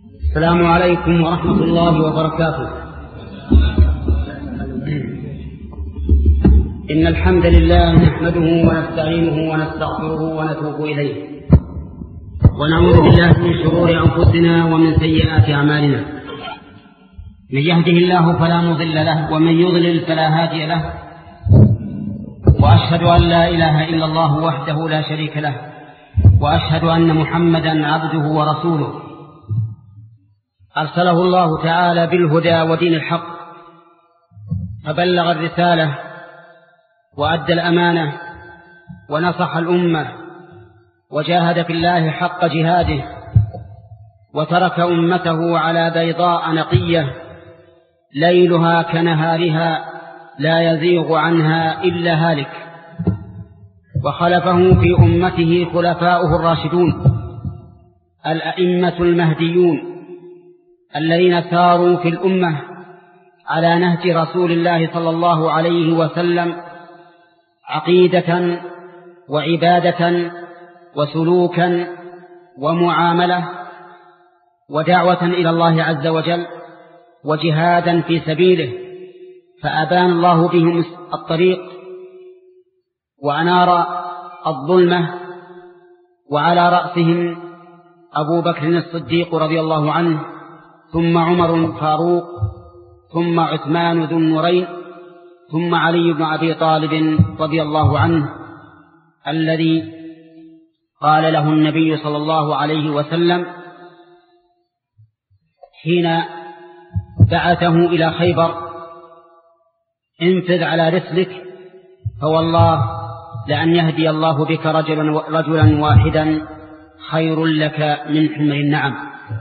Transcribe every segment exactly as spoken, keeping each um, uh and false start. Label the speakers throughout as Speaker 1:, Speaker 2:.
Speaker 1: السلام عليكم ورحمة الله وبركاته. إن الحمد لله نحمده ونستعينه ونستغفره ونتوب إليه، ونعوذ بالله من شرور أنفسنا ومن سيئات أعمالنا. من يهده الله فلا مضل له، ومن يضلل فلا هادي له، وأشهد أن لا إله إلا الله وحده لا شريك له، وأشهد أن محمدا عبده ورسوله أرسله الله تعالى بالهدى ودين الحق، فبلغ الرسالة وأدى الأمانة ونصح الأمة وجاهد في الله حق جهاده، وترك أمته على بيضاء نقية ليلها كنهارها لا يزيغ عنها إلا هالك. وخلفه في أمته خلفاؤه الراشدون الأئمة المهديون الذين ساروا في الأمة على نهج رسول الله صلى الله عليه وسلم عقيدة وعبادة وسلوكا ومعاملة ودعوة إلى الله عز وجل وجهادا في سبيله، فأبان الله بهم الطريق وأنار الظلمة، وعلى رأسهم أبو بكر الصديق رضي الله عنه، ثم عمر الفاروق، ثم عثمان ذو النورين، ثم علي بن أبي طالب رضي الله عنه، الذي قال له النبي صلى الله عليه وسلم حين بعثه إلى خيبر: انفذ على رسلك، فوالله لأن يهدي الله بك رجلا, رجلا واحدا خير لك من حمر النعم.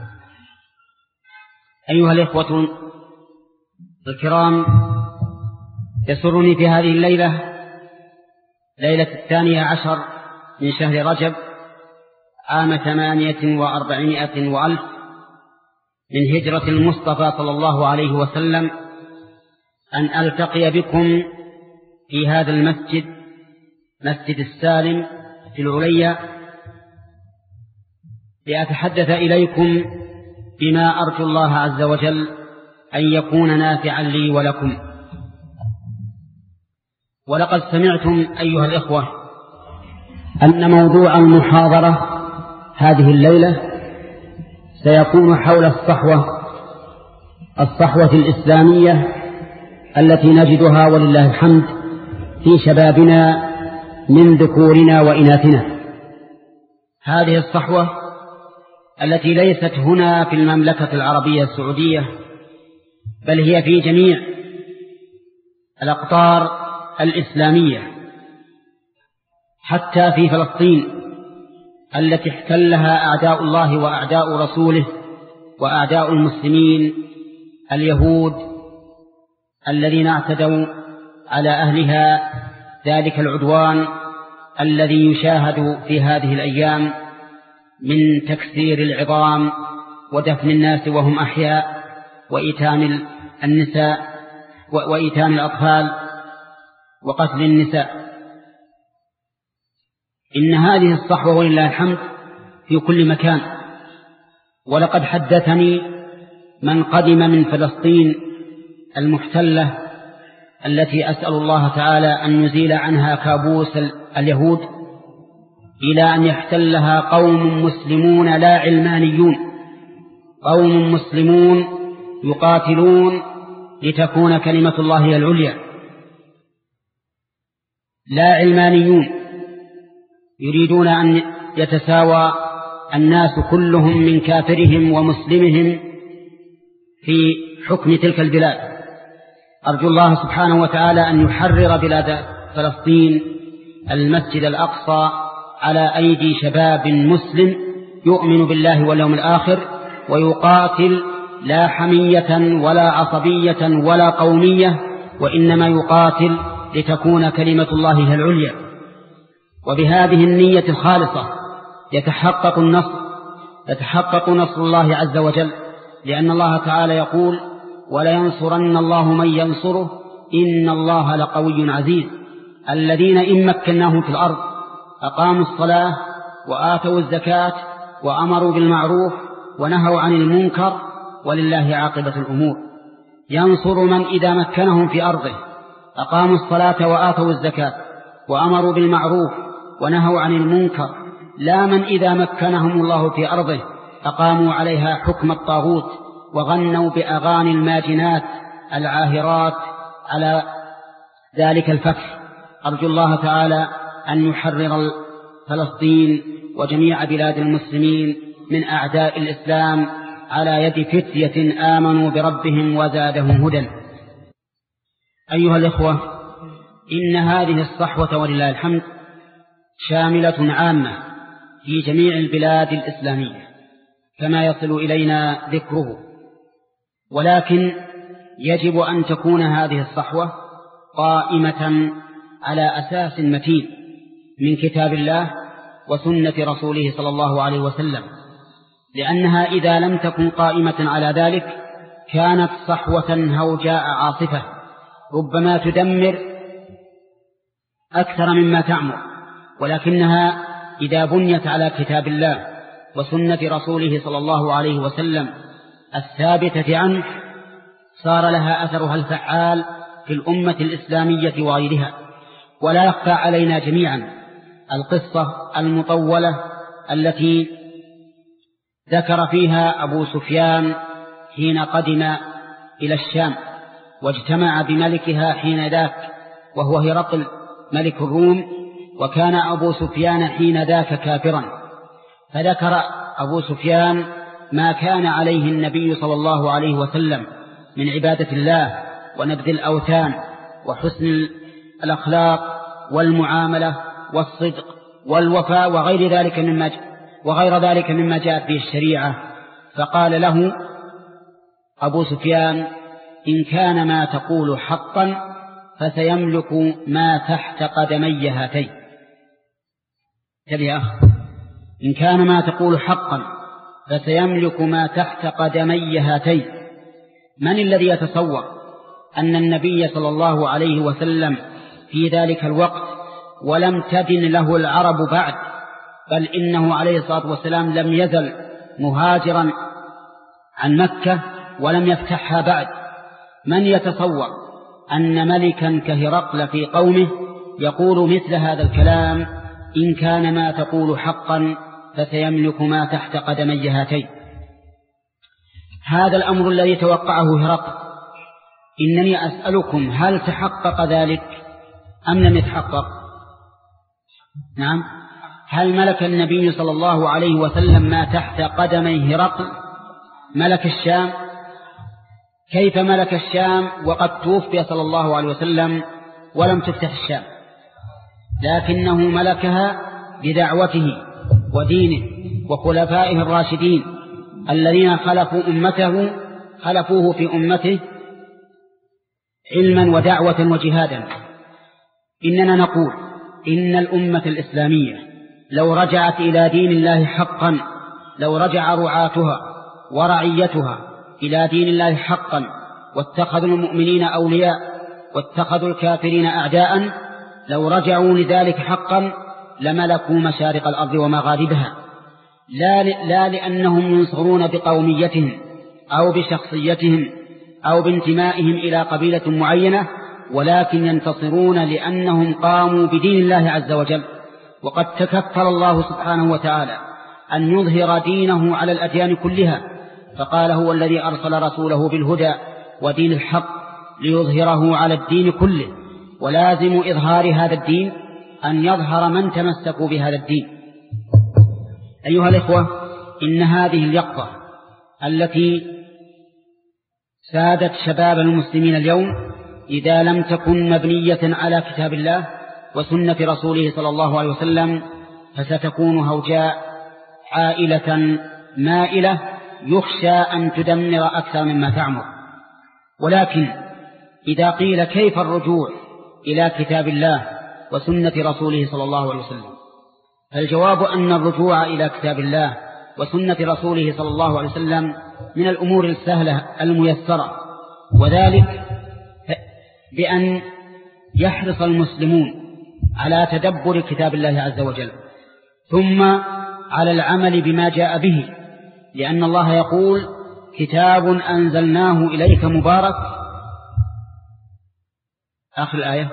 Speaker 1: أيها الإخوة الكرام، يسرني في هذه الليلة، ليلة الثانية عشر من شهر رجب عام ثمانية وأربعمائة وألف من هجرة المصطفى صلى الله عليه وسلم، أن ألتقي بكم في هذا المسجد، مسجد السالم في العليا، لأتحدث إليكم بما أرجو الله عز وجل أن يكون نافعا لي ولكم. ولقد سمعتم أيها الإخوة أن موضوع المحاضرة هذه الليلة سيكون حول الصحوة الصحوة الإسلامية التي نجدها ولله الحمد في شبابنا من ذكورنا وإناثنا. هذه الصحوة التي ليست هنا في المملكة العربية السعودية، بل هي في جميع الأقطار الإسلامية، حتى في فلسطين التي احتلها أعداء الله وأعداء رسوله وأعداء المسلمين اليهود الذين اعتدوا على أهلها ذلك العدوان الذي يشاهد في هذه الأيام من تكسير العظام ودفن الناس وهم أحياء وإيتام النساء وإيتام الأطفال وقتل النساء. إن هذه الصحوة ولله الحمد في كل مكان. ولقد حدثني من قدم من فلسطين المحتلة التي أسأل الله تعالى أن يزيل عنها كابوس اليهود، إلى أن يحتلها قوم مسلمون لا علمانيون، قوم مسلمون يقاتلون لتكون كلمة الله هي العليا، لا علمانيون يريدون أن يتساوى الناس كلهم من كافرهم ومسلمهم في حكم تلك البلاد. أرجو الله سبحانه وتعالى أن يحرر بلاد فلسطين المسجد الأقصى على أيدي شباب مسلم يؤمن بالله واليوم الآخر، ويقاتل لا حمية ولا عصبية ولا قومية، وإنما يقاتل لتكون كلمة الله هي العليا. وبهذه النية الخالصة يتحقق النصر يتحقق نصر الله عز وجل، لأن الله تعالى يقول: ولينصرن الله من ينصره إن الله لقوي عزيز. الذين إن مكناهم في الأرض أقاموا الصلاة وآتوا الزكاة وأمروا بالمعروف ونهوا عن المنكر، ولله عاقبة الأمور. ينصر من إذا مكنهم في أرضه أقاموا الصلاة وآتوا الزكاة وأمروا بالمعروف ونهوا عن المنكر، لا من إذا مكنهم الله في أرضه أقاموا عليها حكم الطاغوت وغنوا بأغاني الماجنات العاهرات على ذلك الفتح. أرجو الله تعالى أن يحرر فلسطين وجميع بلاد المسلمين من أعداء الإسلام على يد فتية آمنوا بربهم وزادهم هدى. أيها الإخوة، إن هذه الصحوة ولله الحمد شاملة عامة في جميع البلاد الإسلامية كما يصل إلينا ذكره، ولكن يجب أن تكون هذه الصحوة قائمة على أساس متين من كتاب الله وسنة رسوله صلى الله عليه وسلم، لأنها إذا لم تكن قائمة على ذلك كانت صحوة هوجاء عاصفة ربما تدمر أكثر مما تعمر، ولكنها إذا بنيت على كتاب الله وسنة رسوله صلى الله عليه وسلم الثابتة عنه صار لها أثرها الفعال في الأمة الإسلامية وغيرها. ولا يخفى علينا جميعا القصة المطولة التي ذكر فيها أبو سفيان حين قدم إلى الشام واجتمع بملكها حين ذاك وهو هرقل ملك الروم، وكان أبو سفيان حين ذاك كافرا، فذكر أبو سفيان ما كان عليه النبي صلى الله عليه وسلم من عبادة الله ونبذ الأوثان وحسن الأخلاق والمعاملة والصدق والوفاء وغير ذلك مما وغير ذلك مما جاءت به الشريعة. فقال له أبو سفيان: إن كان ما تقول حقا فسيملك ما تحت قدمي هاتين. يا أخ، إن كان ما تقول حقا فسيملك ما تحت قدمي هاتين. من الذي يتصور أن النبي صلى الله عليه وسلم في ذلك الوقت ولم تدن له العرب بعد، بل إنه عليه الصلاة والسلام لم يزل مهاجرا عن مكة ولم يفتحها بعد، من يتصور أن ملكا كهرقل في قومه يقول مثل هذا الكلام: إن كان ما تقول حقا فسيملك ما تحت قدمي هاتين؟ هذا الأمر الذي توقعه هرقل، إنني أسألكم هل تحقق ذلك أم لم يتحقق؟ نعم، هل ملك النبي صلى الله عليه وسلم ما تحت قدمي هرقل؟ ملك الشام. كيف ملك الشام وقد توفي صلى الله عليه وسلم ولم تفتح الشام؟ لكنه ملكها بدعوته ودينه وخلفائه الراشدين الذين خلفوا أمته خلفوه في أمته علما ودعوة وجهادا. إننا نقول إن الأمة الإسلامية لو رجعت إلى دين الله حقا، لو رجع رعاتها ورعيتها إلى دين الله حقا واتخذوا المؤمنين أولياء واتخذوا الكافرين أعداء، لو رجعوا لذلك حقا لملكوا مشارق الأرض ومغاربها، لا, لا لأنهم ينصرون بقوميتهم أو بشخصيتهم أو بانتمائهم إلى قبيلة معينة، ولكن ينتصرون لأنهم قاموا بدين الله عز وجل. وقد تكفل الله سبحانه وتعالى أن يظهر دينه على الأديان كلها، فقال: هو الذي أرسل رسوله بالهدى ودين الحق ليظهره على الدين كله. ولازم إظهار هذا الدين أن يظهر من تمسكوا بهذا الدين. أيها الإخوة، إن هذه اليقظة التي سادت شباب المسلمين اليوم إذا لم تكن مبنية على كتاب الله وسنة رسوله صلى الله عليه وسلم فستكون هوجاء عائلة مائلة يخشى أن تدمر أكثر مما تعمر. ولكن إذا قيل كيف الرجوع إلى كتاب الله وسنة رسوله صلى الله عليه وسلم، فالجواب أن الرجوع إلى كتاب الله وسنة رسوله صلى الله عليه وسلم من الأمور السهلة الميسرة، وذلك بأن يحرص المسلمون على تدبر كتاب الله عز وجل ثم على العمل بما جاء به، لأن الله يقول كتاب أنزلناه إليك مبارك آخر الآية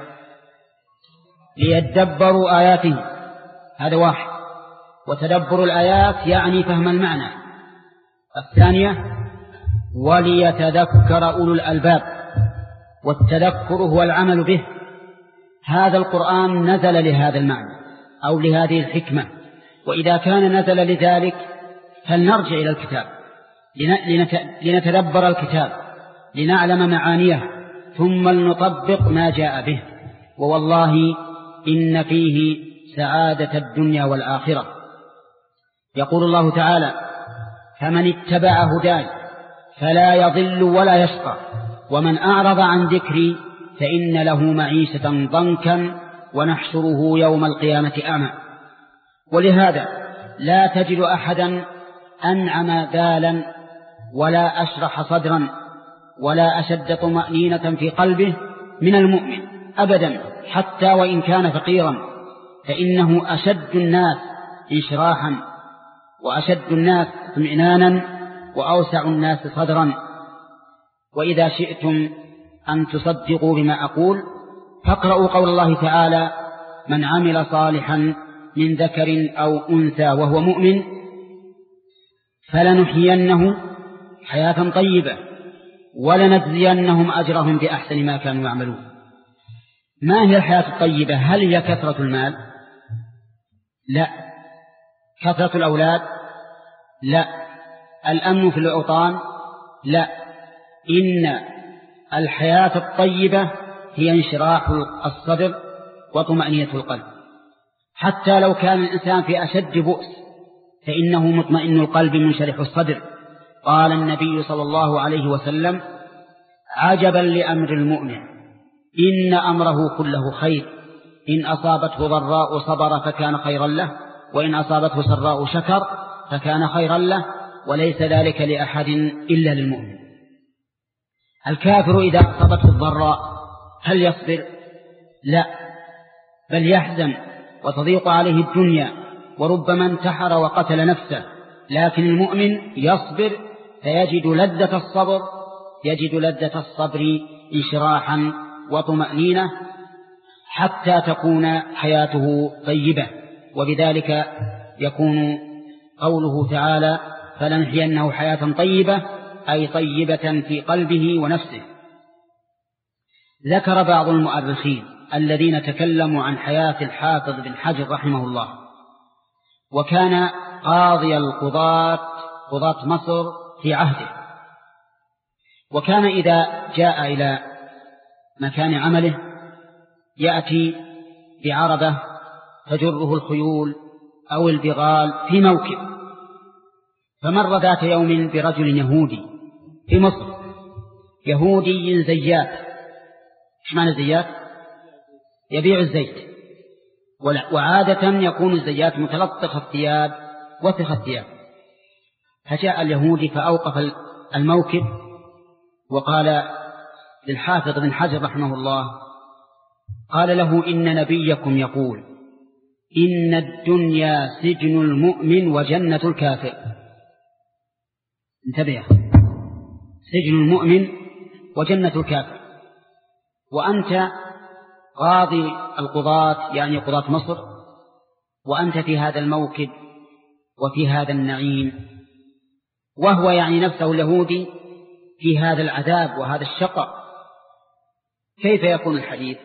Speaker 1: ليتدبروا آياته، هذا واحد، وتدبر الآيات يعني فهم المعنى. الثانية وليتذكر أولو الألباب، والتذكر هو العمل به. هذا القرآن نزل لهذا المعنى أو لهذه الحكمة، وإذا كان نزل لذلك فلنرجع إلى الكتاب لنتدبر الكتاب لنعلم معانيه ثم لنطبق ما جاء به. ووالله إن فيه سعادة الدنيا والآخرة. يقول الله تعالى فمن اتبع هداي فلا يضل ولا يشقى ومن أعرض عن ذكري فإن له معيشة ضنكا ونحشره يوم القيامة أعمى. ولهذا لا تجد أحدا أنعم بالا ولا أشرح صدرا ولا أشد طمأنينة في قلبه من المؤمن أبدا، حتى وإن كان فقيرا، فإنه أشد الناس انشراحا وأشد الناس اطمئنانا وأوسع الناس صدرا. وإذا شئتم أن تصدقوا بما أقول فاقرأوا قول الله تعالى من عمل صالحا من ذكر أو أنثى وهو مؤمن فلنحيينه حياة طيبة ولنجزينهم أجرهم بأحسن ما كانوا يعملون. ما هي الحياة الطيبة؟ هل هي كثرة المال؟ لا. كثرة الأولاد؟ لا. الأمن في الأوطان؟ لا. إن الحياة الطيبة هي انشراح الصدر وطمأنينة القلب. حتى لو كان الإنسان في أشد بؤس فإنه مطمئن القلب منشرح الصدر. قال النبي صلى الله عليه وسلم عجبا لأمر المؤمن إن أمره كله خير إن أصابته ضراء صبر فكان خيرا له وإن أصابته سراء شكر فكان خيرا له وليس ذلك لأحد إلا للمؤمن. الكافر إذا أصابته الضراء هل يصبر؟ لا، بل يحزن وتضيق عليه الدنيا وربما انتحر وقتل نفسه. لكن المؤمن يصبر فيجد لذة الصبر يجد لذة الصبر انشراحا وطمأنينة حتى تكون حياته طيبة. وبذلك يكون قوله تعالى فلنحيينه حياة طيبة أي طيبة في قلبه ونفسه. ذكر بعض المؤرخين الذين تكلموا عن حياة الحافظ بن حجر رحمه الله، وكان قاضي القضاة قضاة مصر في عهده، وكان إذا جاء إلى مكان عمله يأتي بعربة تجره الخيول أو البغال في موكب. فمر ذات يوم برجل يهودي في مصر، يهودي زيات. ايش معنى زيات؟ يبيع الزيت، وعادة يكون الزيات متلطخ الثياب وثخ الثياب. فجاء اليهودي فأوقف الموكب وقال للحافظ بن حجر رحمه الله، قال له إن نبيكم يقول إن الدنيا سجن المؤمن وجنة الكافر. انتبه، سجن المؤمن وجنة الكافر، وأنت قاضي القضاة يعني قضاة مصر، وأنت في هذا الموكب وفي هذا النعيم، وهو يعني نفسه اليهودي في هذا العذاب وهذا الشقاء. كيف يكون الحديث؟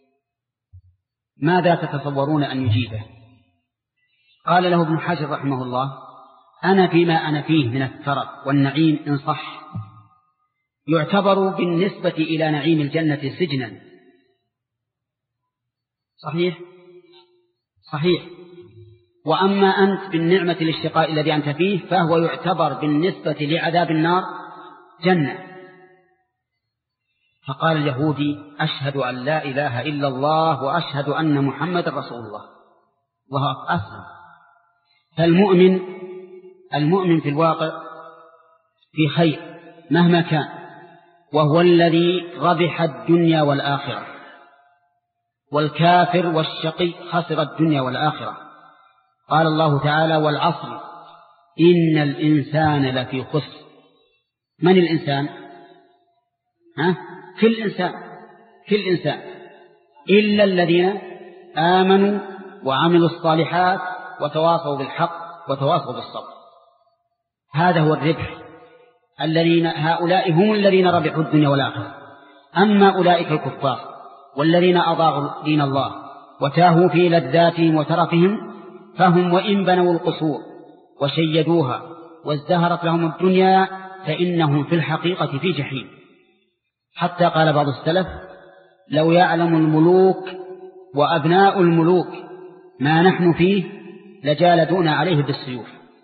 Speaker 1: ماذا تتصورون أن يجيبه؟ قال له ابن حجر رحمه الله أنا فيما أنا فيه من الثرى والنعيم إن صح يعتبر بالنسبة إلى نعيم الجنة سجنا. صحيح صحيح. وأما أنت بالنعمة للشقاء الذي أنت فيه فهو يعتبر بالنسبة لعذاب النار جنة. فقال اليهودي أشهد أن لا إله إلا الله وأشهد أن محمد رسول الله. الله أسلم. فالمؤمن المؤمن في الواقع في خير مهما كان، وهو الذي ربح الدنيا والآخرة. والكافر والشقي خسر الدنيا والآخرة. قال الله تعالى والعصر إن الإنسان لفي خسر. من الإنسان؟ ها؟ كل إنسان، كل إنسان إلا الذين آمنوا وعملوا الصالحات وتواصوا بالحق وتواصوا بالصبر. هذا هو الربح. الذين هؤلاء هم الذين ربحوا الدنيا والآخرة. أما أولئك الكفار والذين أضاعوا دين الله وتاهوا في لذاتهم وترفهم فهم وإن بنوا القصور وشيدوها وازدهرت لهم الدنيا فإنهم في الحقيقة في جحيم. حتى قال بعض السلف: لو يعلم الملوك وأبناء الملوك ما نحن فيه لجالدونا عليه بالسيوف.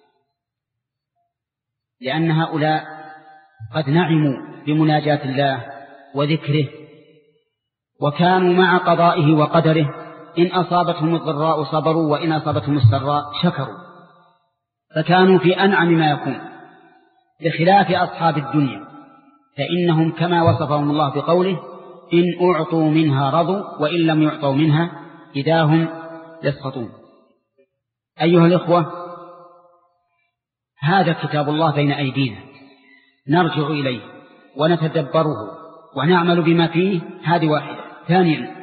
Speaker 1: لأن هؤلاء قد نعموا بمناجاة الله وذكره وكانوا مع قضائه وقدره، إن أصابتهم الضراء صبروا وإن أصابتهم السراء شكروا، فكانوا في أنعم ما يكون، بخلاف أصحاب الدنيا فإنهم كما وصفهم الله بقوله: إن أعطوا منها رضوا وإن لم يعطوا منها إذا هم يسخطون. أيها الإخوة، هذا كتاب الله بين أيدينا، نرجع إليه ونتدبره ونعمل بما فيه. هذه واحدة. ثانيا،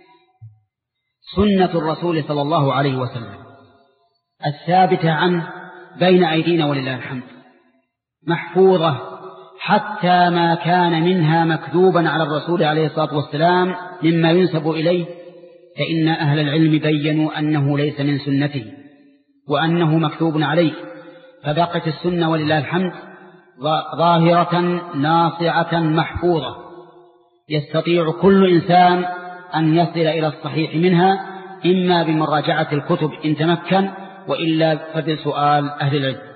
Speaker 1: سنة الرسول صلى الله عليه وسلم الثابتة عنه بين أيدينا ولله الحمد، محفوظة حتى ما كان منها مكذوبا على الرسول عليه الصلاة والسلام مما ينسب إليه، فإن أهل العلم بيّنوا أنه ليس من سنته وأنه مكذوب عليه، فبقت السنة ولله الحمد ظاهرة ناصعة محفوظة، يستطيع كل إنسان أن يصل إلى الصحيح منها، إما بمراجعة الكتب إن تمكن، وإلا فبسؤال أهل العلم.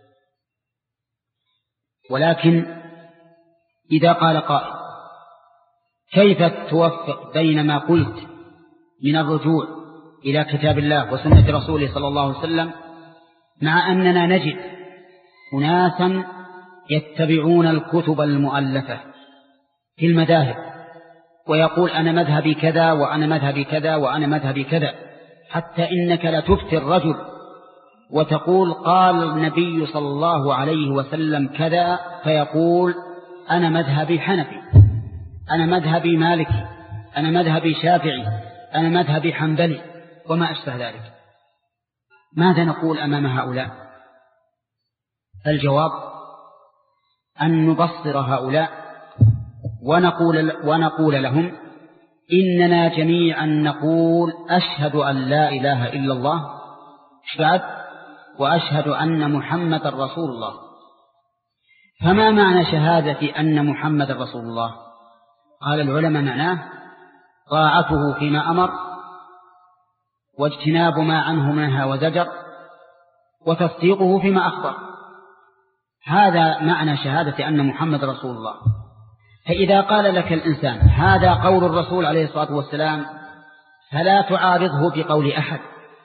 Speaker 1: ولكن إذا قال قائل: كيف توفق بين ما قلت من الرجوع إلى كتاب الله وسنة رسوله صلى الله عليه وسلم مع أننا نجد أناسا يتبعون الكتب المؤلفة في المذاهب ويقول: أنا مذهبي كذا وأنا مذهبي كذا وأنا مذهبي كذا، حتى إنك لتفتي الرجل وتقول: قال النبي صلى الله عليه وسلم كذا، فيقول: أنا مذهبي حنفي، أنا مذهبي مالكي، أنا مذهبي شافعي، أنا مذهبي حنبلي، وما أشبه ذلك. ماذا نقول أمام هؤلاء؟ الجواب أن نبصر هؤلاء ونقول, ونقول لهم: إننا جميعا نقول أشهد أن لا إله إلا الله بعد وأشهد أن محمد رسول الله. فما معنى شهادة أن محمد رسول الله؟ قال العلماء: معناه طاعته فيما أمر واجتناب ما عنه منها وزجر وتصديقه فيما أخبر. هذا معنى شهادة أن محمد رسول الله. فإذا قال لك الإنسان: هذا قول الرسول عليه الصلاة والسلام، فلا تعارضه بقول أحد.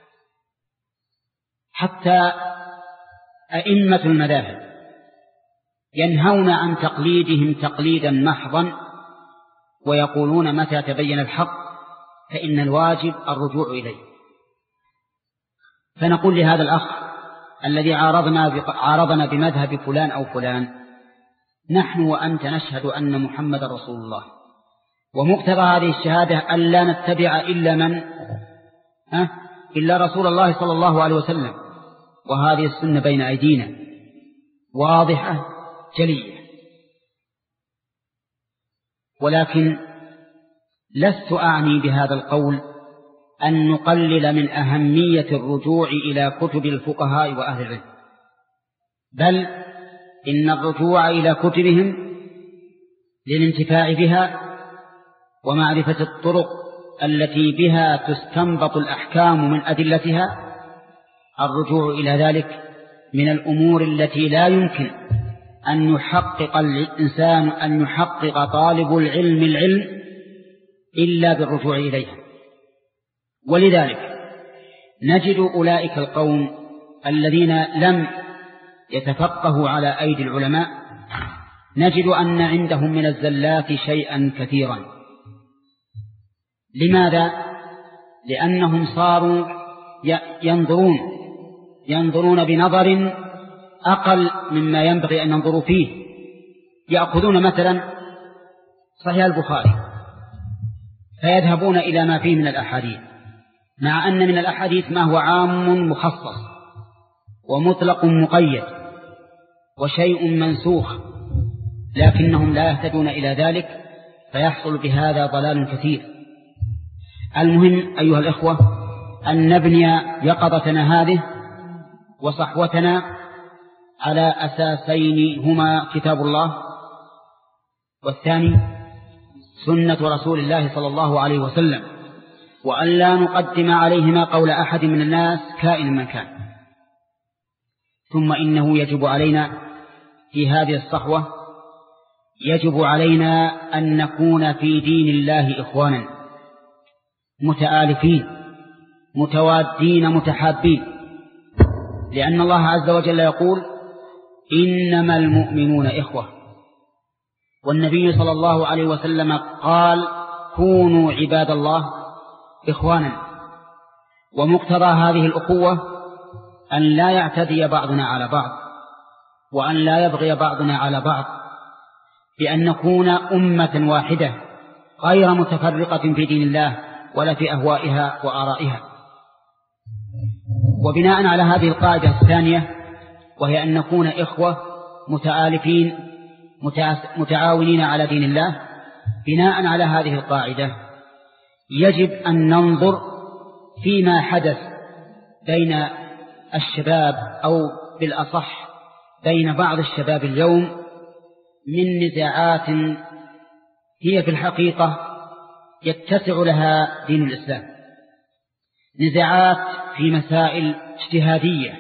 Speaker 1: حتى أئمة المذاهب ينهون عن تقليدهم تقليدا محضا، ويقولون: متى تبين الحق فإن الواجب الرجوع إليه. فنقول لهذا الأخ الذي عارضنا عارضنا بمذهب فلان أو فلان: نحن وأنت نشهد أن محمد رسول الله، ومقتضى هذه الشهادة أن لا نتبع إلا من أه؟ إلا رسول الله صلى الله عليه وسلم. وهذه السنة بين أيدينا واضحة جلية. ولكن لست أعني بهذا القول أن نقلل من أهمية الرجوع إلى كتب الفقهاء وأهل العلم، بل إن الرجوع إلى كتبهم للانتفاع بها ومعرفة الطرق التي بها تستنبط الأحكام من أدلتها، الرجوع إلى ذلك من الأمور التي لا يمكن أن يحقق الإنسان أن يحقق طالب العلم العلم إلا بالرجوع إليها. ولذلك نجد أولئك القوم الذين لم يتفقهوا على أيدي العلماء، نجد أن عندهم من الزلات شيئا كثيرا. لماذا؟ لأنهم صاروا ينظرون ينظرون بنظر أقل مما ينبغي أن ينظروا فيه. يأخذون مثلا صحيح البخاري فيذهبون إلى ما فيه من الأحاديث، مع أن من الأحاديث ما هو عام مخصص ومطلق مقيد وشيء منسوخ، لكنهم لا يهتدون إلى ذلك، فيحصل بهذا ضلال كثير. المهم أيها الإخوة أن نبني يقظتنا هذه وصحوتنا على أساسين هما كتاب الله، والثاني سنة رسول الله صلى الله عليه وسلم، وأن لا نقدم عليهما قول أحد من الناس كائن من كان. ثم إنه يجب علينا في هذه الصحوة يجب علينا أن نكون في دين الله إخوانا متآلفين متوادين متحابين، لأن الله عز وجل يقول إنما المؤمنون إخوة، والنبي صلى الله عليه وسلم قال كونوا عباد الله إخوانا. ومقتضى هذه الأخوة أن لا يعتدي بعضنا على بعض، وأن لا يبغي بعضنا على بعض، بأن نكون أمة واحدة غير متفرقة في دين الله ولا في أهوائها وآرائها. وبناء على هذه القاعدة الثانية، وهي أن نكون إخوة متآلفين متعاونين على دين الله، بناء على هذه القاعدة يجب أن ننظر فيما حدث بين الشباب، أو بالأصح بين بعض الشباب اليوم، من نزاعات هي في الحقيقة يتسع لها دين الإسلام، نزاعات في مسائل اجتهادية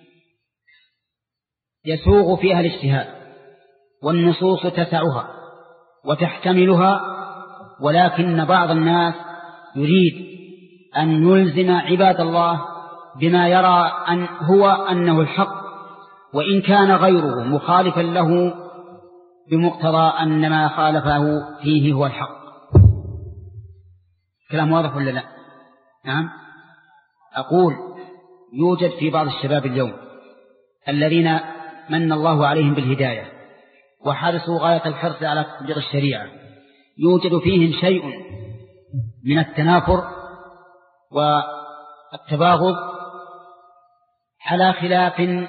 Speaker 1: يسوغ فيها الاجتهاد، والنصوص تسعها وتحتملها، ولكن بعض الناس يريد أن يلزم عباد الله بما يرى أن هو أنه الحق، وإن كان غيره مخالفا له بمقتضى أن ما خالفه فيه هو الحق. كلام واضح ولا لا؟ نعم. أقول يوجد في بعض الشباب اليوم الذين من الله عليهم بالهداية وحرصوا غاية الحرص على تطبيق الشريعة، يوجد فيهم شيء من التنافر والتباغض على خلاف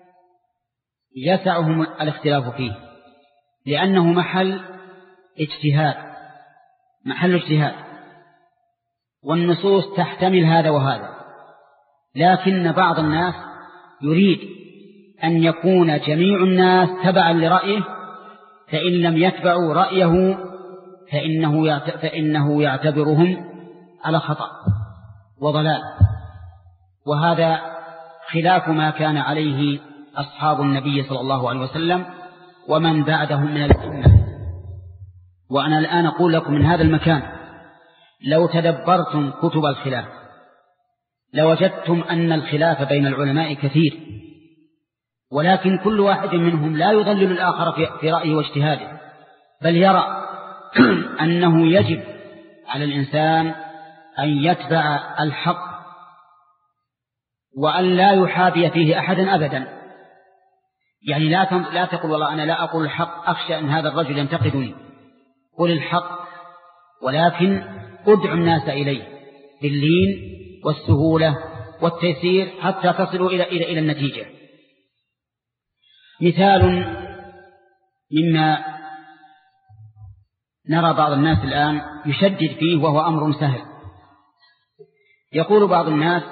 Speaker 1: يسعهم الاختلاف فيه، لأنه محل اجتهاد محل اجتهاد والنصوص تحتمل هذا وهذا، لكن بعض الناس يريد أن يكون جميع الناس تبعا لرأيه، فإن لم يتبعوا رأيه فإنه فإنه يعتبرهم على خطأ وضلال، وهذا خلاف ما كان عليه أصحاب النبي صلى الله عليه وسلم ومن بعدهم من الأئمة. وأنا الآن أقول لكم من هذا المكان لو تدبرتم كتب الخلاف لوجدتم أن الخلاف بين العلماء كثير، ولكن كل واحد منهم لا يضلل الآخر في رأيه واجتهاده، بل يرى أنه يجب على الإنسان أن يتبع الحق وأن لا يحابي فيه أحدا أبدا. يعني لا لا تقول والله أنا لا أقول الحق أخشى أن هذا الرجل ينتقدني، قل الحق، ولكن ادعو الناس إليه باللين والسهولة والتيسير حتى تصلوا إلى إلى إلى النتيجة. مثال مما نرى بعض الناس الآن يشدد فيه وهو أمر سهل. يقول بعض الناس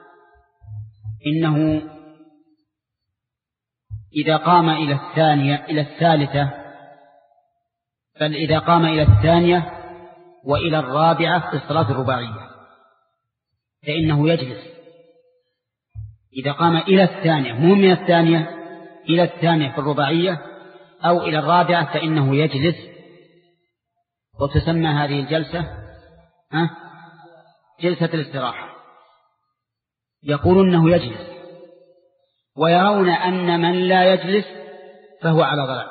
Speaker 1: إنه إذا قام إلى الثانية إلى الثالثة بل إذا قام إلى الثانية وإلى الرابعة في الصلاة الرباعية فإنه يجلس. إذا قام إلى الثانية مو من الثانية إلى الثانية في الرباعية أو إلى الرابعة فإنه يجلس، وتسمى هذه الجلسة ها جلسة الاستراحة. يقولون أنه يجلس، ويرون أن من لا يجلس فهو على ضلال.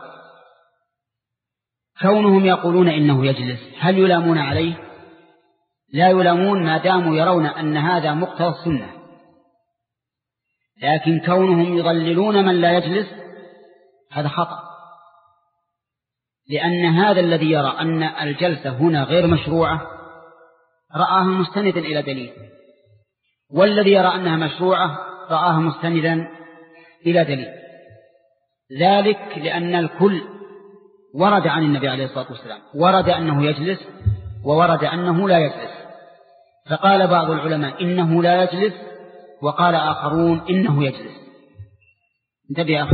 Speaker 1: كونهم يقولون إنه يجلس هل يلامون عليه؟ لا يلامون ما داموا يرون أن هذا مقتضى السنة. لكن كونهم يضللون من لا يجلس هذا خطأ، لأن هذا الذي يرى أن الجلسة هنا غير مشروعة رآها مستندا إلى دليل، والذي يرى أنها مشروعة رآها مستندا إلى دليل، ذلك لأن الكل ورد عن النبي عليه الصلاة والسلام، ورد أنه يجلس وورد أنه لا يجلس، فقال بعض العلماء إنه لا يجلس وقال آخرون إنه يجلس. انتبه يا أخي.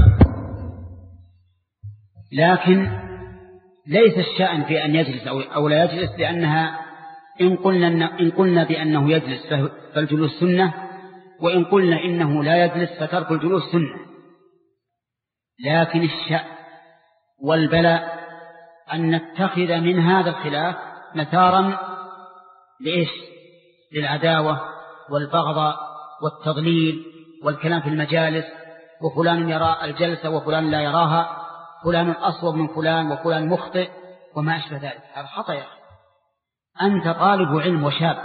Speaker 1: لكن ليس الشأن في أن يجلس أو لا يجلس، لأنها إن قلنا, إن قلنا بأنه يجلس فالجلوس سنة، وإن قلنا إنه لا يجلس فترك الجلوس سنة. لكن الشأن والبلاء أن نتخذ من هذا الخلاف مثارا لإيش؟ للعداوة والبغضاء والتضليل والكلام في المجالس، وفلان يرى الجلسة وفلان لا يراها، فلان أصوب من فلان وفلان مخطئ وما أشبه ذلك. هذا خطأ يا أخي. أنت طالب علم وشاب،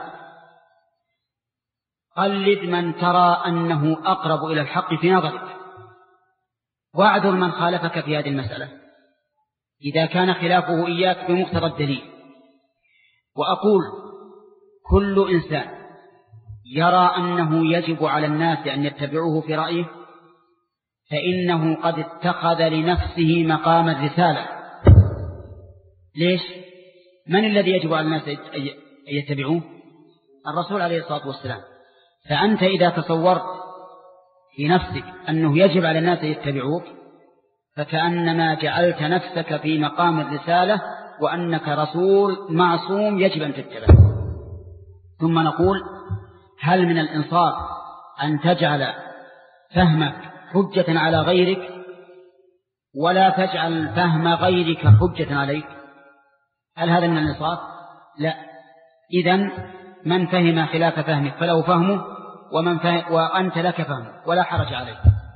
Speaker 1: قلد من ترى أنه أقرب إلى الحق في نظرك، واعذر من خالفك في هذه المسألة إذا كان خلافه إياك بمقتضى الدليل. وأقول كل إنسان يرى أنه يجب على الناس أن يتبعوه في رأيه فإنه قد اتخذ لنفسه مقام الرسالة. ليش؟ من الذي يجب على الناس أن يتبعوه؟ الرسول عليه الصلاة والسلام. فأنت إذا تصورت في نفسك أنه يجب على الناس أن يتبعوك فكأنما جعلت نفسك في مقام الرسالة وأنك رسول معصوم يجب أن تتبع. ثم نقول هل من الإنصاف أن تجعل فهمك حجة على غيرك ولا تجعل فهم غيرك حجة عليك؟ هل هذا من الإنصاف؟ لا. إذن من فهم خلاف فهمك فله فهمه، ومن فهم وأنت لك فهمه ولا حرج عليك.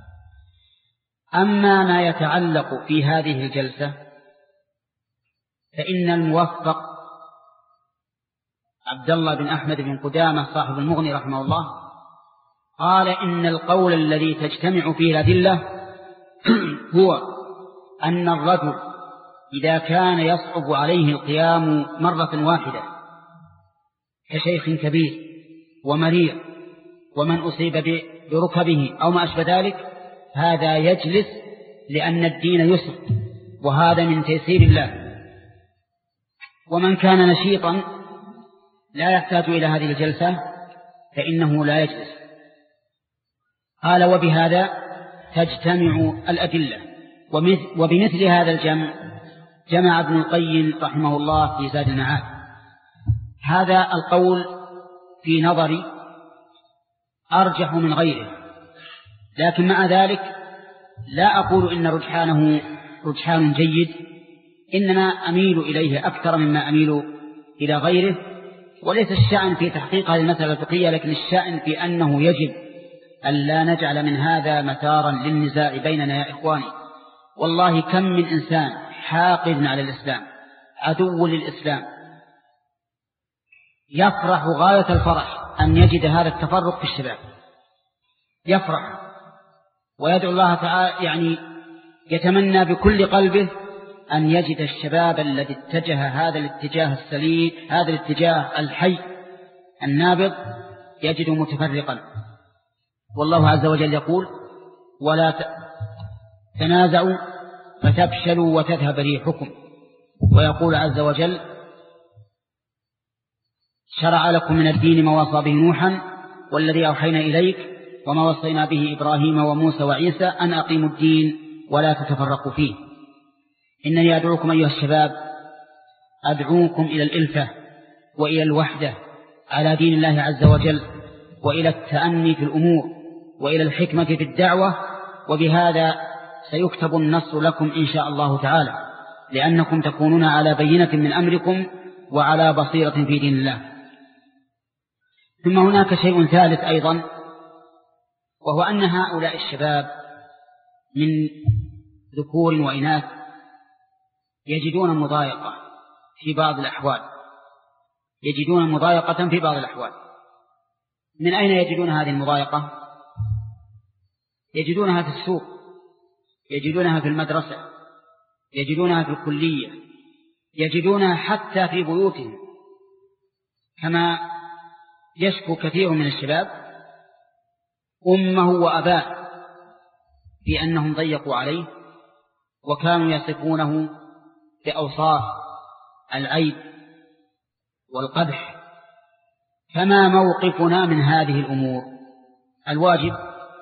Speaker 1: أما ما يتعلق في هذه الجلسة فإن الموفق عبد الله بن أحمد بن قدامة صاحب المغني رحمه الله قال إن القول الذي تجتمع فيه الأدلة هو أن الرجل إذا كان يصعب عليه القيام مرة واحدة كشيخ كبير ومريض ومن أصيب بركبه أو ما أشبه ذلك هذا يجلس لأن الدين يسر، وهذا من تيسير الله. ومن كان نشيطا لا يحتاج إلى هذه الجلسة فإنه لا يجلس. قال وبهذا تجتمع الأدلة. وبمثل هذا الجمع جمع ابن القيم رحمه الله في زاد المعاد. هذا القول في نظري أرجح من غيره، لكن مع ذلك لا أقول إن رجحانه رجحان جيد، إنما أميل إليه أكثر مما أميل إلى غيره. وليس الشأن في تحقيق هذه المسألة الفقهية، لكن الشأن في أنه يجب أن لا نجعل من هذا مثارا للنزاع بيننا يا إخواني. والله كم من إنسان حاقد على الإسلام عدو للإسلام يفرح غاية الفرح أن يجد هذا التفرق في الشباب، يفرح ويدعو الله تعالى، يعني يتمنى بكل قلبه أن يجد الشباب الذي اتجه هذا الاتجاه السليم، هذا الاتجاه الحي النابض، يجده متفرقا. والله عز وجل يقول ولا تنازعوا فتفشلوا وتذهب ريحكم. ويقول عز وجل شرع لكم من الدين ما وصى به نوحا والذي أوحينا إليك وما وصينا به إبراهيم وموسى وعيسى أن أقيموا الدين ولا تتفرقوا فيه. إنني أدعوكم أيها الشباب، أدعوكم إلى الإلفة وإلى الوحدة على دين الله عز وجل، وإلى التأني في الأمور، وإلى الحكمة في الدعوة. وبهذا سيكتب النصر لكم إن شاء الله تعالى، لأنكم تكونون على بينة من أمركم وعلى بصيرة في دين الله. ثم هناك شيء ثالث أيضا، وهو أن هؤلاء الشباب من ذكور وإناث يجدون مضايقة في بعض الأحوال، يجدون مضايقة في بعض الأحوال. من أين يجدون هذه المضايقة؟ يجدونها في السوق، يجدونها في المدرسة، يجدونها في الكلية، يجدونها حتى في بيوتهم، كما يشكو كثير من الشباب أمه وأباه بأنهم ضيقوا عليه وكانوا يصفونه بأوصاف العيب والقدح. فما موقفنا من هذه الأمور؟ الواجب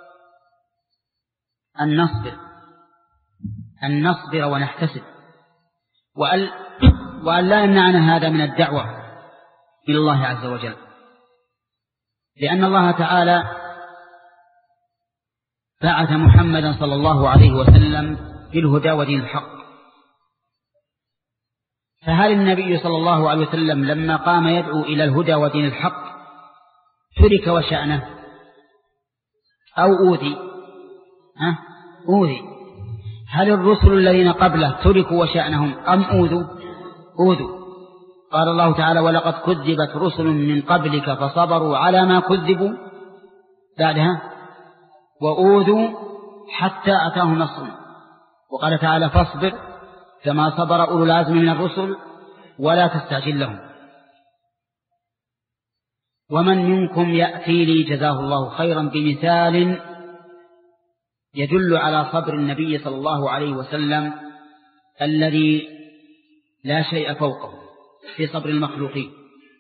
Speaker 1: أن نصبر أن نصبر ونحتسب، وأن, وأن لا يمنعنا هذا من الدعوة إلى الله عز وجل، لأن الله تعالى بعث محمدا صلى الله عليه وسلم بالهدى ودين الحق. فهل النبي صلى الله عليه وسلم لما قام يدعو إلى الهدى ودين الحق ترك وشأنه أو أوذي؟ ها؟ أوذي. هل الرسل الذين قبله تركوا وشأنهم أم أوذوا؟ أوذوا. قال الله تعالى: ولقد كذبت رسل من قبلك فصبروا على ما كذبوا، بعدها وأوذوا حتى أتاهم نصرنا. وقال تعالى: فاصبر كما صبر أولو العزم من الرسل ولا تستعجل لهم. ومن منكم يأتي لي جزاه الله خيرا بمثال يدل على صبر النبي صلى الله عليه وسلم الذي لا شيء فوقه في صبر المخلوقين.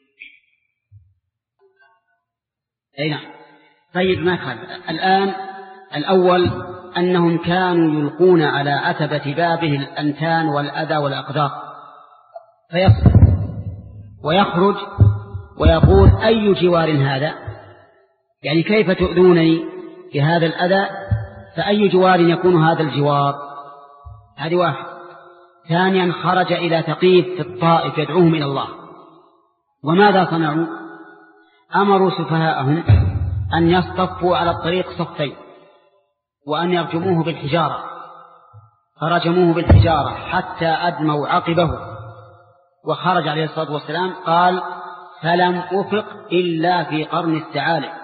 Speaker 1: أي نعم. طيب، ما خالف. الآن الأول أنهم كانوا يلقون على عتبة بابه الأنتان والأذى والأقدار، فيصبر ويخرج ويقول: أي جوار هذا؟ يعني كيف تؤذونني بهذا الأذى؟ فأي جوار يكون هذا الجوار؟ هذه واحد. ثانيا، خرج إلى ثقيف في الطائف يدعوهم إلى الله. وماذا صنعوا؟ أمروا سفهاءهم أن يصطفوا على الطريق صفين وأن يرجموه بالحجارة، فرجموه بالحجارة حتى أدموا عقبه، وخرج عليه الصلاة والسلام قال: فلم أفق إلا في قرن الثعالب.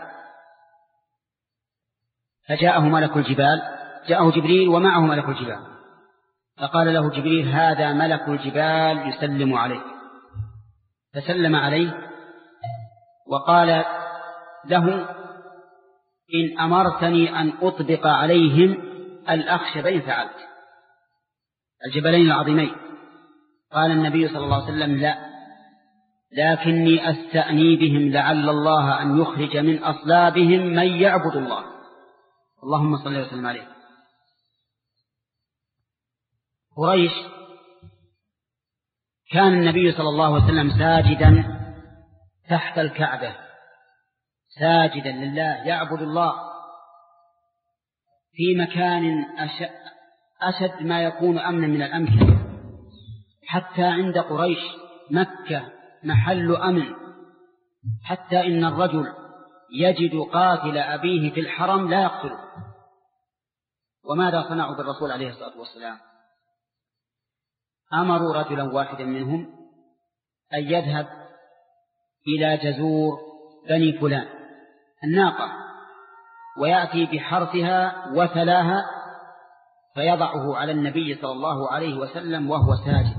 Speaker 1: فجاءه ملك الجبال، جاءه جبريل ومعه ملك الجبال، فقال له جبريل: هذا ملك الجبال يسلم عليك. فسلم عليه وقال له: إن أمرتني أن أطبق عليهم الأخشبين فعلت، الجبلين العظيمين. قال النبي صلى الله عليه وسلم: لا، لكني أستأني بهم لعل الله أن يخرج من أصلابهم من يعبد الله. اللهم صل وسلم عليه. قريش كان النبي صلى الله عليه وسلم ساجدا تحت الكعبة، ساجدا لله يعبد الله في مكان أشد ما يكون أمنا من الأمكنة. حتى عند قريش مكة محل أمن، حتى إن الرجل يجد قاتل أبيه في الحرم لا يقتله. وماذا صنعوا بالرسول عليه الصلاة والسلام؟ أمروا رجلا واحدا منهم أن يذهب إلى جزور بني فلان الناقة ويأتي بحرثها وثلاها فيضعه على النبي صلى الله عليه وسلم وهو ساجد.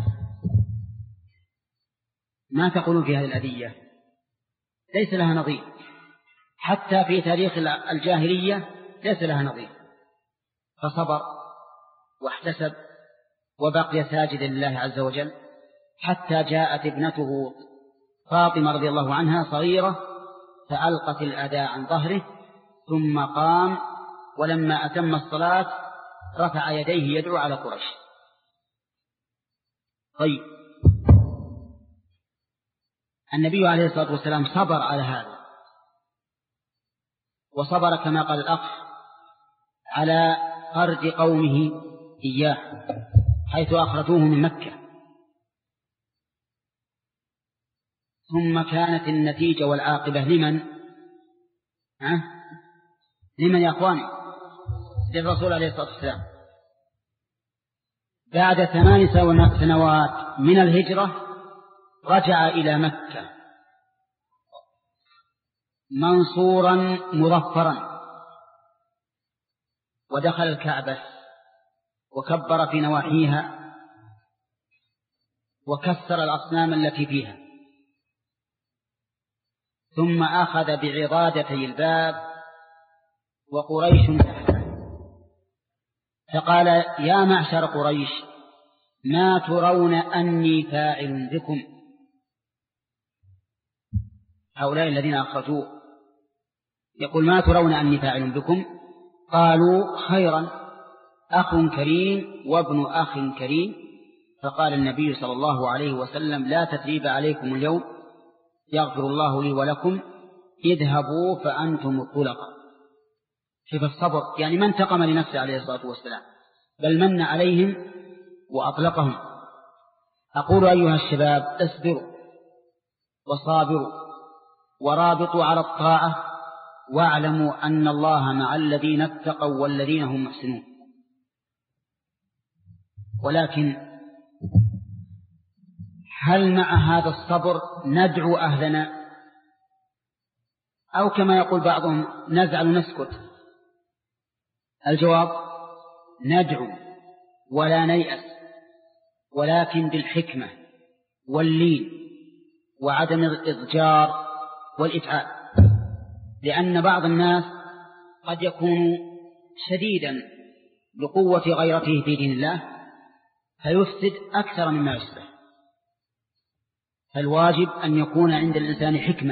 Speaker 1: ما تقولون في هذه الأذية؟ ليس لها نظير، حتى في تاريخ الجاهلية ليس لها نظير. فصبر واحتسب وبقي ساجدا لله عز وجل، حتى جاءت ابنته فاطمة رضي الله عنها صغيرة فألقت الأداء عن ظهره، ثم قام، ولما أتم الصلاة رفع يديه يدعو على قريش. طيب، النبي عليه الصلاة والسلام صبر على هذا، وصبر كما قال الأخ على خرج قومه إياه حيث أخرجوه من مكة. ثم كانت النتيجة والعاقبة لمن؟ ها؟ لمن يا أخواني؟ للرسول عليه الصلاة والسلام. بعد ثمان سنوات من الهجرة رجع إلى مكة منصورا مظفرا، ودخل الكعبة وكبر في نواحيها وكسر الأصنام التي فيها، ثم أخذ بعضادتي الباب وقريش تحته، فقال: يا معشر قريش، ما ترون أني فاعل بكم؟ هؤلاء الذين أخرجوه يقول: ما ترون أني فاعل بكم؟ قالوا: خيرا، أخ كريم وابن أخ كريم. فقال النبي صلى الله عليه وسلم: لا تثريب عليكم اليوم، يغفر الله لي ولكم، اذهبوا فأنتم الطلقاء. شوف الصبر، يعني ما انتقم لنفسه عليه الصلاة والسلام، بل من عليهم وأطلقهم. أقول أيها الشباب: اصبروا وصابروا ورابطوا على الطاعة، واعلموا أن الله مع الذين اتقوا والذين هم محسنون. ولكن هل مع هذا الصبر ندعو أهلنا، أو كما يقول بعضهم نزعل نسكت؟ الجواب: ندعو ولا نيأس، ولكن بالحكمة واللين وعدم الإضجار والإتعاب، لأن بعض الناس قد يكون شديدا بقوة غيرته في دين الله فيفسد أكثر مما يصلح. فالواجب أن يكون عند الإنسان حكمة،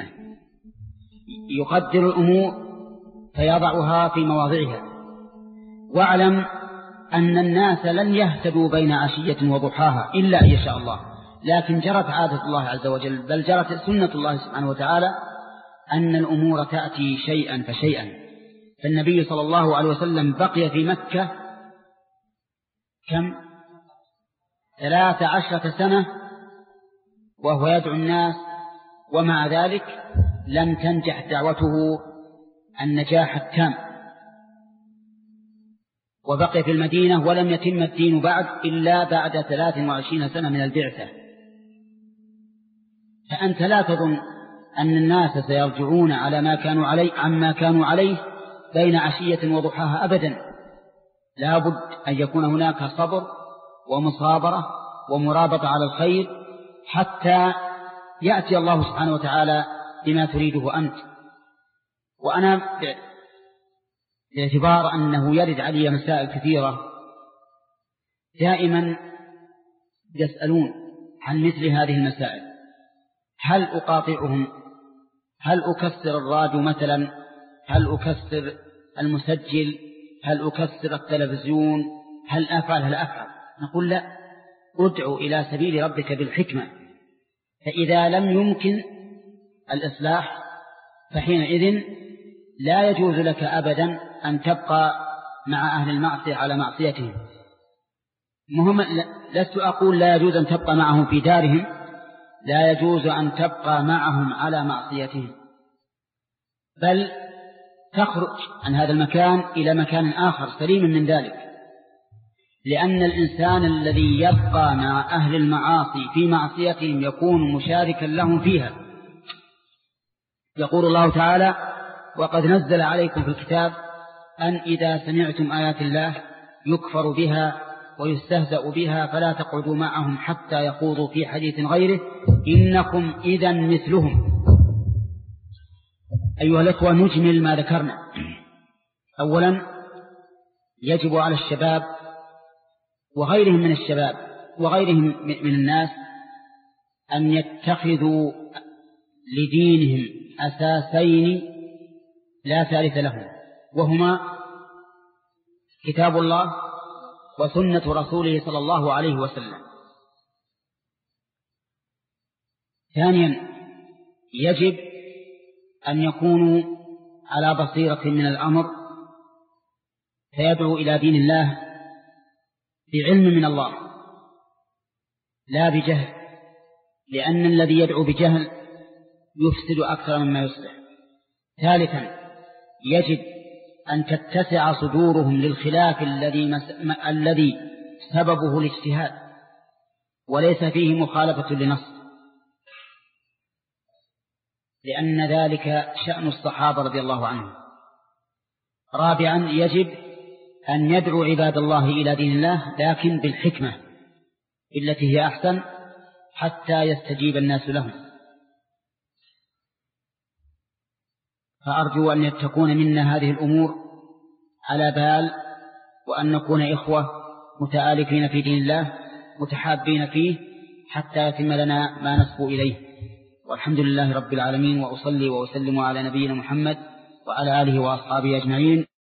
Speaker 1: يقدر الأمور فيضعها في مواضعها. واعلم أن الناس لن يهتدوا بين عشية وضحاها إلا أن يشاء الله، لكن جرت عادة الله عز وجل، بل جرت سنة الله سبحانه وتعالى أن الأمور تأتي شيئا فشيئا. فالنبي صلى الله عليه وسلم بقي في مكة كم؟ ثلاث عشرة سنة وهو يدعو الناس، ومع ذلك لم تنجح دعوته النجاح التام، وبقي في المدينة ولم يتم الدين بعد إلا بعد ثلاث وعشرين سنة من البعثة. فأنت لا تظن أن الناس سيرجعون على ما كانوا عليه عما كانوا عليه بين عشية وضحاها أبدا. لا بد أن يكون هناك صبر ومصابرة ومرابطة على الخير حتى يأتي الله سبحانه وتعالى بما تريده أنت. وأنا باعتبار أنه يرد علي مسائل كثيرة دائما يسألون عن مثل هذه المسائل: هل أقاطعهم؟ هل أكسر الراديو مثلا؟ هل أكسر المسجل؟ هل أكسر التلفزيون؟ هل أفعل؟ هل أفعل؟ نقول: لا، ادعو إلى سبيل ربك بالحكمة، فإذا لم يمكن الإصلاح فحينئذ لا يجوز لك أبدا أن تبقى مع أهل المعصية على معصيتهم. مهم، لست أقول لا يجوز أن تبقى معهم في دارهم، لا يجوز أن تبقى معهم على معصيتهم، بل تخرج عن هذا المكان إلى مكان آخر سليم من ذلك، لأن الإنسان الذي يبقى مع أهل المعاصي في معصيتهم يكون مشاركا لهم فيها. يقول الله تعالى: وقد نزل عليكم في الكتاب أن إذا سمعتم آيات الله يكفر بها ويستهزأ بها فلا تقعدوا معهم حتى يخوضوا في حديث غيره إنكم إذا مثلهم. أيها الأخوة، نجمل ما ذكرنا. أولا، يجب على الشباب وغيرهم من الشباب وغيرهم من الناس أن يتخذوا لدينهم أساسين لا ثالث لهم، وهما كتاب الله وسنة رسوله صلى الله عليه وسلم. ثانيا، يجب أن يكونوا على بصيرة من الأمر فيدعو إلى دين الله بعلم من الله لا بجهل، لأن الذي يدعو بجهل يفسد أكثر مما يصلح. ثالثا، يجب أن تتسع صدورهم للخلاف الذي مس... الذي سببه الاجتهاد وليس فيه مخالفة لنص، لأن ذلك شأن الصحابة رضي الله عنهم. رابعا، يجب أن يدعو عباد الله إلى دين الله، لكن بالحكمة التي هي أحسن حتى يستجيب الناس لهم. فأرجو أن تكون منا هذه الأمور على بال، وأن نكون إخوة متآلفين في دين الله متحابين فيه حتى يتم لنا ما نصبو إليه. والحمد لله رب العالمين، وأصلي وأسلم على نبينا محمد وعلى آله وأصحابه أجمعين.